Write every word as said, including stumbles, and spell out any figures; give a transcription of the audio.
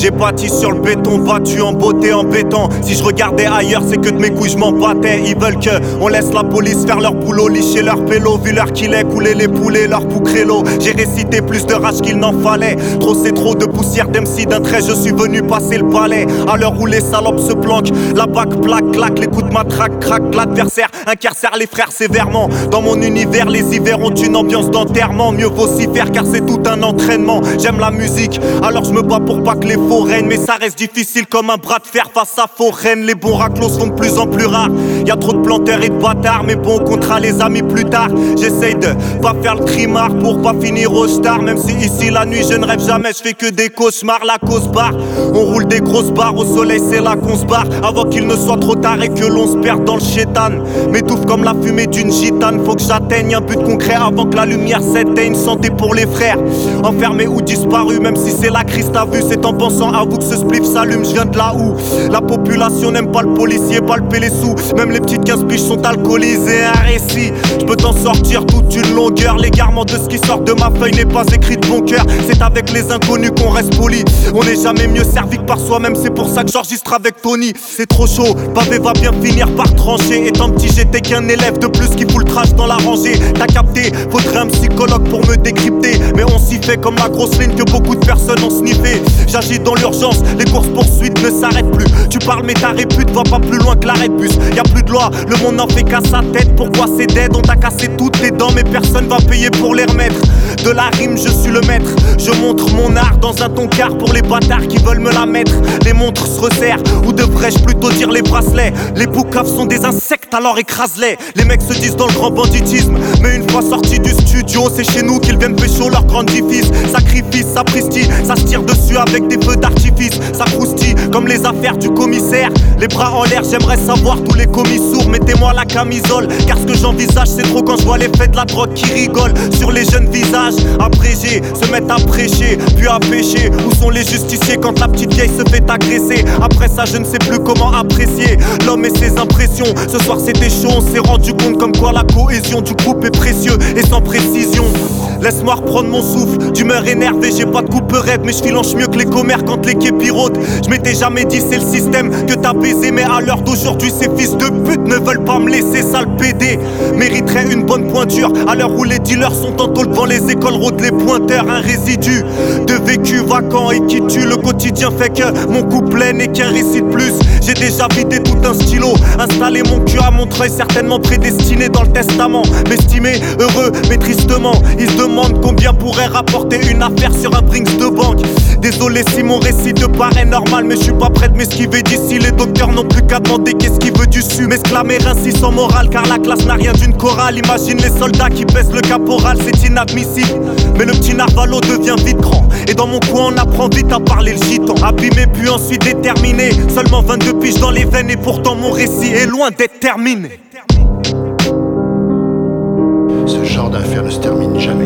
J'ai bâti sur le béton, battu en beauté, en béton. Si je regardais ailleurs, c'est que de mes couilles je m'en battais. Ils veulent que on laisse la police faire leur boulot, licher leur pélo. Vu l'heure qu'il est, couler les poulets, leur poucrélo. J'ai récité plus de rage qu'il n'en fallait. Trop c'est trop de poussière d'M C, d'un trait je suis venu passer le balai. À l'heure où les salopes se planquent, la bac plaque, claque, les coups de matraque, craque, l'adversaire incarcère les frères sévèrement. Dans mon univers, les hivers ont une ambiance d'enterrement. Mieux vaut s'y faire car c'est tout un entraînement. J'aime la musique, alors je me bats pour pas que les faux règnent. Mais ça reste difficile comme un bras de fer face à faux reines. Les bons raclos sont de plus en plus rares. Y'a trop de planteurs et de bâtards, mais bon, on comptera les amis plus tard. J'essaye de pas faire le trimard pour pas finir au star. Même si ici la nuit je ne rêve jamais, je fais que des cauchemars. La cause barre, on roule des grosses barres. Au soleil c'est là qu'on se barre, avant qu'il ne soit trop tard et que l'on se perde dans le chétan. M'étouffe comme la fumée d'une gitane. Faut que j'atteigne un but concret avant que la lumière s'éteigne. Santé pour les frères, enfermés ou disparus. Même si c'est la crise t'as vu, c'est en pensant à vous que ce spliff s'allume. Je viens de là où la population n'aime pas le policier, palper les sous. Même les petites quinze piges sont alcoolisées. Un récit, je peux t'en sortir toute une longueur. L'égarement de ce qui sort de ma feuille n'est pas écrit de bon cœur. C'est avec les inconnus qu'on reste poli. On n'est jamais mieux servi que par soi-même. C'est pour ça que j'enregistre avec Tony. C'est trop chaud, pavé va bien finir par trancher. Étant petit j'étais qu'un élève de plus qui fout le trash dans la rangée. T'as capté, faudrait un psychologue pour me décrypter. Mais on s'y fait comme la grosse ligne que beaucoup de personnes ont sniffé. J'agis dans l'urgence, les courses poursuites ne s'arrêtent plus. Tu parles mais ta répute va pas plus loin que l'arrêt de bus. Y'a plus de loi, le monde n'en fait qu'à sa tête. Pourquoi c'est dead? On t'a cassé toutes tes dents mais personne va payer pour les remettre. De la rime je suis le maître, je montre mon art dans un ton car pour les bâtards qui veulent me la mettre. Les montres se resserrent, ou devrais-je plutôt dire les bracelets. Les boucaves sont des insectes alors écrase-les. Les mecs se disent dans le grand banditisme, mais une fois sortis du studio c'est chez nous qu'ils viennent pécho leur grand-diffice. Sacrifice, sapristi, ça se tire dessus avec des feux d'artifice. Ça croustille comme les affaires du commissaire. Les bras en l'air, j'aimerais savoir tous les commis sourds. Mettez-moi la camisole, car ce que j'envisage c'est trop quand je vois les faits de la drogue qui rigolent sur les jeunes visages abrégés, se mettent à prêcher, puis à pêcher. Où sont les justiciers quand la petite vieille se fait agresser? Après ça je ne sais plus comment apprécier l'homme et ses impressions. Ce soir c'était chaud, on s'est rendu compte comme quoi la cohésion du groupe est précieux et sans précision. Laisse-moi reprendre mon souffle, d'humeur énervée, j'ai pas de couperette. Mais je filanche mieux que les commères quand les quais pirotent. Je m'étais jamais dit c'est le système que t'as baisé. Mais à l'heure d'aujourd'hui ces fils de pute ne veulent pas me laisser, sale P D. Mériterait une bonne pointure à l'heure où les dealers sont en tôle devant les écoles, rôdent les pointeurs. Un résidu de vécu vacant et qui tue. Le quotidien fait que mon couplet n'est qu'un récit de plus. J'ai déjà vidé tout un stylo, installé mon cul à Montreuil, certainement prédestiné dans le testament. M'estimer heureux mais tristement, ils se demandent combien pourrait rapporter une affaire sur un Brinks de banque. Désolé si mon récit te paraît normal, mais je suis pas prêt de m'esquiver d'ici. Les docteurs n'ont plus qu'à demander qu'est-ce qu'il veut du su. M'exclamer ainsi sans morale, car la classe n'a rien d'une chorale. Imagine les soldats qui baissent le caporal, c'est inadmissible. Mais le petit narvalo devient vite grand, et dans mon coin on apprend vite à parler le gitan. Abîmé puis ensuite déterminé, seulement vingt-deux piges dans les veines, et pourtant mon récit est loin d'être terminé. Ce genre d'affaire ne se termine jamais.